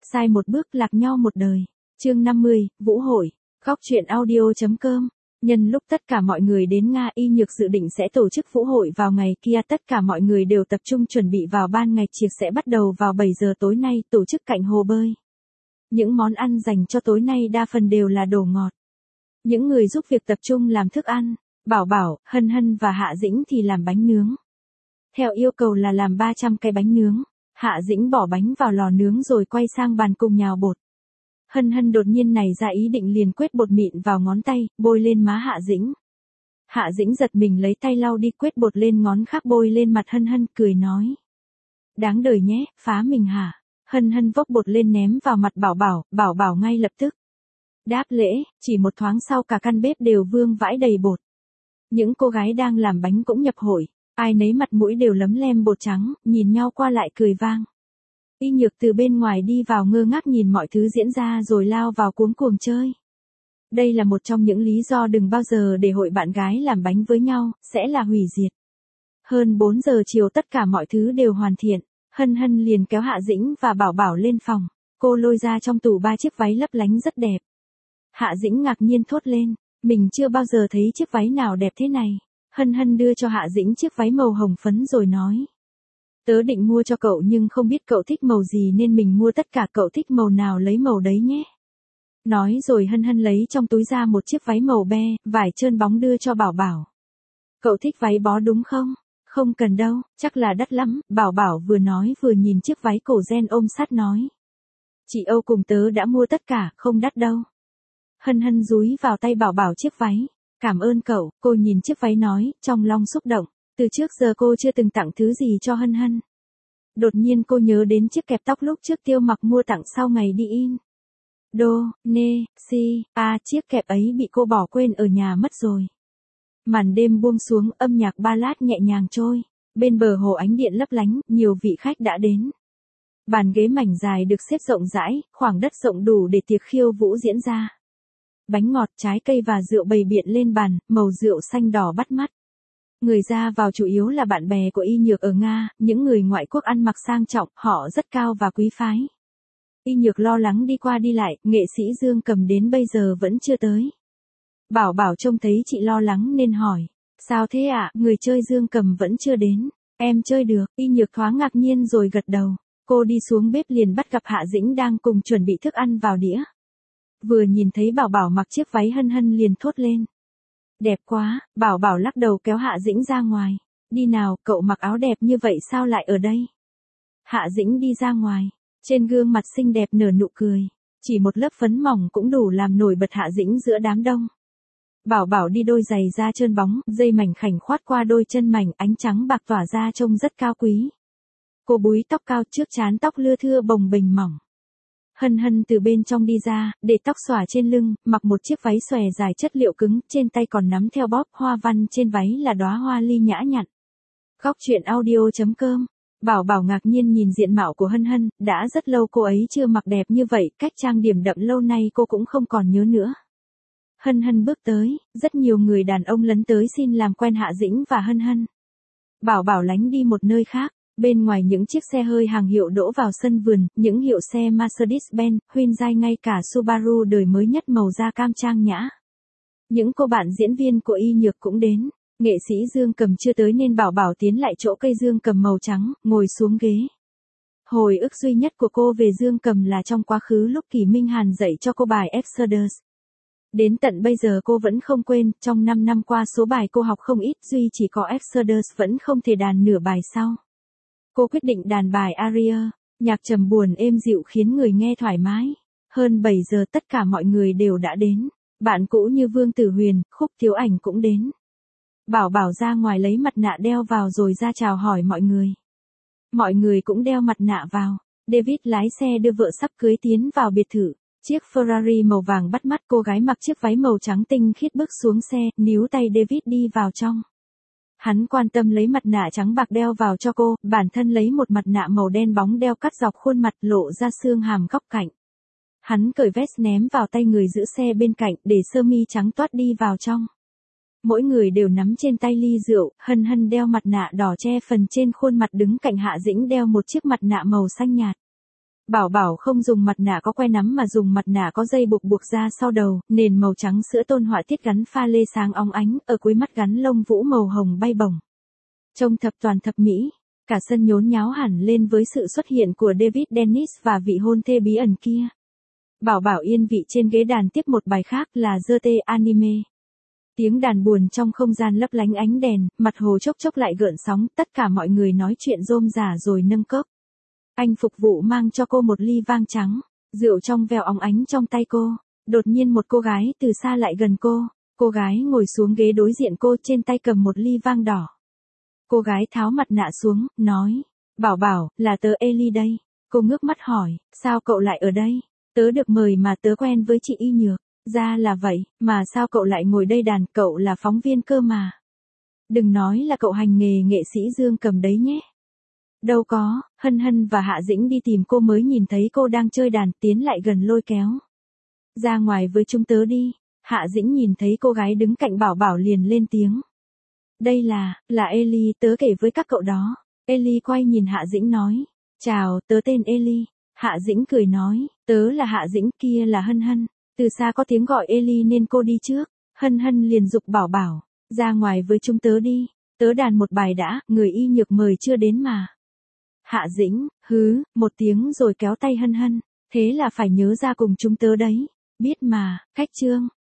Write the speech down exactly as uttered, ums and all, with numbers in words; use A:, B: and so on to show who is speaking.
A: sai một bước lạc nhau một đời. Chương năm mươi, Vũ hội. Góc truyện audio chấm com. Nhân lúc tất cả mọi người đến Nga, Y Nhược dự định sẽ tổ chức vũ hội vào ngày kia, tất cả mọi người đều tập trung chuẩn bị vào ban ngày tiệc sẽ bắt đầu vào bảy giờ tối nay, tổ chức cạnh hồ bơi. Những món ăn dành cho tối nay đa phần đều là đồ ngọt. Những người giúp việc tập trung làm thức ăn, Bảo Bảo, Hân Hân và Hạ Dĩnh thì làm bánh nướng. Theo yêu cầu là làm ba trăm cái bánh nướng, Hạ Dĩnh bỏ bánh vào lò nướng rồi quay sang bàn cùng nhào bột. Hân Hân đột nhiên nảy ra ý định liền quết bột mịn vào ngón tay, bôi lên má Hạ Dĩnh. Hạ Dĩnh giật mình lấy tay lau đi quết bột lên ngón khác bôi lên mặt Hân Hân, cười nói. Đáng đời nhé, phá mình hả? Hân Hân vốc bột lên ném vào mặt Bảo Bảo, Bảo Bảo ngay lập tức đáp lễ, chỉ một thoáng sau cả căn bếp đều vương vãi đầy bột. Những cô gái đang làm bánh cũng nhập hội, ai nấy mặt mũi đều lấm lem bột trắng, nhìn nhau qua lại cười vang. Y Nhược từ bên ngoài đi vào ngơ ngác nhìn mọi thứ diễn ra rồi lao vào cuống cuồng chơi. Đây là một trong những lý do đừng bao giờ để hội bạn gái làm bánh với nhau, sẽ là hủy diệt. Hơn bốn giờ chiều tất cả mọi thứ đều hoàn thiện, Hân Hân liền kéo Hạ Dĩnh và Bảo Bảo lên phòng, cô lôi ra trong tủ ba chiếc váy lấp lánh rất đẹp. Hạ Dĩnh ngạc nhiên thốt lên, mình chưa bao giờ thấy chiếc váy nào đẹp thế này. Hân Hân đưa cho Hạ Dĩnh chiếc váy màu hồng phấn rồi nói. Tớ định mua cho cậu nhưng không biết cậu thích màu gì nên mình mua tất cả, cậu thích màu nào lấy màu đấy nhé. Nói rồi Hân Hân lấy trong túi ra một chiếc váy màu be, vải trơn bóng đưa cho Bảo Bảo. Cậu thích váy bó đúng không? Không cần đâu, chắc là đắt lắm, Bảo Bảo vừa nói vừa nhìn chiếc váy cổ ren ôm sát nói. Chị Âu cùng tớ đã mua tất cả, không đắt đâu. Hân Hân dúi vào tay Bảo Bảo chiếc váy. Cảm ơn cậu, cô nhìn chiếc váy nói, trong lòng xúc động. Từ trước giờ cô chưa từng tặng thứ gì cho Hân Hân. Đột nhiên cô nhớ đến chiếc kẹp tóc lúc trước Tiêu Mặc mua tặng sau ngày đi in. Đô, nê, si, a chiếc kẹp ấy bị cô bỏ quên ở nhà mất rồi. Màn đêm buông xuống, âm nhạc ballad nhẹ nhàng trôi. Bên bờ hồ ánh điện lấp lánh, nhiều vị khách đã đến. Bàn ghế mảnh dài được xếp rộng rãi, khoảng đất rộng đủ để tiệc khiêu vũ diễn ra. Bánh ngọt, trái cây và rượu bày biện lên bàn, màu rượu xanh đỏ bắt mắt. Người ra vào chủ yếu là bạn bè của Y Nhược ở Nga, những người ngoại quốc ăn mặc sang trọng, họ rất cao và quý phái. Y Nhược lo lắng đi qua đi lại, nghệ sĩ Dương Cầm đến bây giờ vẫn chưa tới. Bảo Bảo trông thấy chị lo lắng nên hỏi, sao thế ạ, à? Người chơi Dương Cầm vẫn chưa đến. Em chơi được, Y Nhược thoáng ngạc nhiên rồi gật đầu. Cô đi xuống bếp liền bắt gặp Hạ Dĩnh đang cùng chuẩn bị thức ăn vào đĩa. Vừa nhìn thấy Bảo Bảo mặc chiếc váy Hân Hân liền thốt lên. Đẹp quá, Bảo Bảo lắc đầu kéo Hạ Dĩnh ra ngoài. Đi nào, cậu mặc áo đẹp như vậy sao lại ở đây? Hạ Dĩnh đi ra ngoài, trên gương mặt xinh đẹp nở nụ cười. Chỉ một lớp phấn mỏng cũng đủ làm nổi bật Hạ Dĩnh giữa đám đông. Bảo Bảo đi đôi giày da trơn bóng, dây mảnh khảnh khoát qua đôi chân mảnh, ánh trắng bạc tỏa ra trông rất cao quý. Cô búi tóc cao, trước trán tóc lưa thưa bồng bềnh mỏng. Hân Hân từ bên trong đi ra, để tóc xõa trên lưng, mặc một chiếc váy xòe dài chất liệu cứng, trên tay còn nắm theo bóp, hoa văn trên váy là đóa hoa ly nhã nhặn. Góc truyện audio chấm com. Bảo Bảo ngạc nhiên nhìn diện mạo của Hân Hân, đã rất lâu cô ấy chưa mặc đẹp như vậy, cách trang điểm đậm lâu nay cô cũng không còn nhớ nữa. Hân Hân bước tới, rất nhiều người đàn ông lấn tới xin làm quen Hạ Dĩnh và Hân Hân. Bảo Bảo lánh đi một nơi khác. Bên ngoài những chiếc xe hơi hàng hiệu đỗ vào sân vườn, những hiệu xe Mercedes-Benz, Hyundai ngay cả Subaru đời mới nhất màu da cam trang nhã. Những cô bạn diễn viên của Y Nhược cũng đến, nghệ sĩ Dương Cầm chưa tới nên Bảo Bảo tiến lại chỗ cây Dương Cầm màu trắng, ngồi xuống ghế. Hồi ức duy nhất của cô về Dương Cầm là trong quá khứ lúc Kỳ Minh Hàn dạy cho cô bài Exodus. Đến tận bây giờ cô vẫn không quên, trong năm năm qua số bài cô học không ít, duy chỉ có Exodus vẫn không thể đàn nửa bài sau. Cô quyết định đàn bài aria, nhạc trầm buồn êm dịu khiến người nghe thoải mái. Hơn bảy giờ tất cả mọi người đều đã đến. Bạn cũ như Vương Tử Huyền, Khúc Thiếu Ảnh cũng đến. Bảo Bảo ra ngoài lấy mặt nạ đeo vào rồi ra chào hỏi mọi người. Mọi người cũng đeo mặt nạ vào. David lái xe đưa vợ sắp cưới tiến vào biệt thự. Chiếc Ferrari màu vàng bắt mắt, cô gái mặc chiếc váy màu trắng tinh khiết bước xuống xe, níu tay David đi vào trong. Hắn quan tâm lấy mặt nạ trắng bạc đeo vào cho cô, bản thân lấy một mặt nạ màu đen bóng đeo cắt dọc khuôn mặt lộ ra xương hàm góc cạnh. Hắn cởi vest ném vào tay người giữ xe bên cạnh để sơ mi trắng toát đi vào trong. Mỗi người đều nắm trên tay ly rượu, Hân Hân đeo mặt nạ đỏ che phần trên khuôn mặt đứng cạnh Hạ Dĩnh đeo một chiếc mặt nạ màu xanh nhạt. Bảo Bảo không dùng mặt nạ có que nắm mà dùng mặt nạ có dây buộc buộc ra sau đầu, nền màu trắng sữa tôn họa tiết gắn pha lê sáng óng ánh, ở cuối mắt gắn lông vũ màu hồng bay bổng. Trông thập toàn thập mỹ, cả sân nhốn nháo hẳn lên với sự xuất hiện của David Dennis và vị hôn thê bí ẩn kia. Bảo Bảo yên vị trên ghế đàn tiếp một bài khác là giê tê Anime. Tiếng đàn buồn trong không gian lấp lánh ánh đèn, mặt hồ chốc chốc lại gợn sóng, tất cả mọi người nói chuyện rôm rả rồi nâng cốc. Anh phục vụ mang cho cô một ly vang trắng, rượu trong veo óng ánh trong tay cô. Đột nhiên một cô gái từ xa lại gần cô, cô gái ngồi xuống ghế đối diện cô trên tay cầm một ly vang đỏ. Cô gái tháo mặt nạ xuống, nói, Bảo Bảo, là tớ Ellie đây. Cô ngước mắt hỏi, sao cậu lại ở đây? Tớ được mời mà tớ quen với chị Y Nhược. Ra là vậy, mà sao cậu lại ngồi đây đàn, cậu là phóng viên cơ mà. Đừng nói là cậu hành nghề nghệ sĩ dương cầm đấy nhé. Đâu có, Hân Hân và Hạ Dĩnh đi tìm cô mới nhìn thấy cô đang chơi đàn, tiến lại gần lôi kéo. Ra ngoài với chúng tớ đi. Hạ Dĩnh nhìn thấy cô gái đứng cạnh Bảo Bảo liền lên tiếng. Đây là, là Ellie, tớ kể với các cậu đó. Ellie quay nhìn Hạ Dĩnh nói. Chào, tớ tên Ellie. Hạ Dĩnh cười nói, tớ là Hạ Dĩnh, kia là Hân Hân. Từ xa có tiếng gọi Ellie nên cô đi trước. Hân Hân liền giục Bảo Bảo, ra ngoài với chúng tớ đi. Tớ đàn một bài đã, người Y Nhược mời chưa đến mà. Hạ Dĩnh, hứ, một tiếng rồi kéo tay Hân Hân. Thế là phải nhớ ra cùng chúng tớ đấy. Biết mà, khách trương.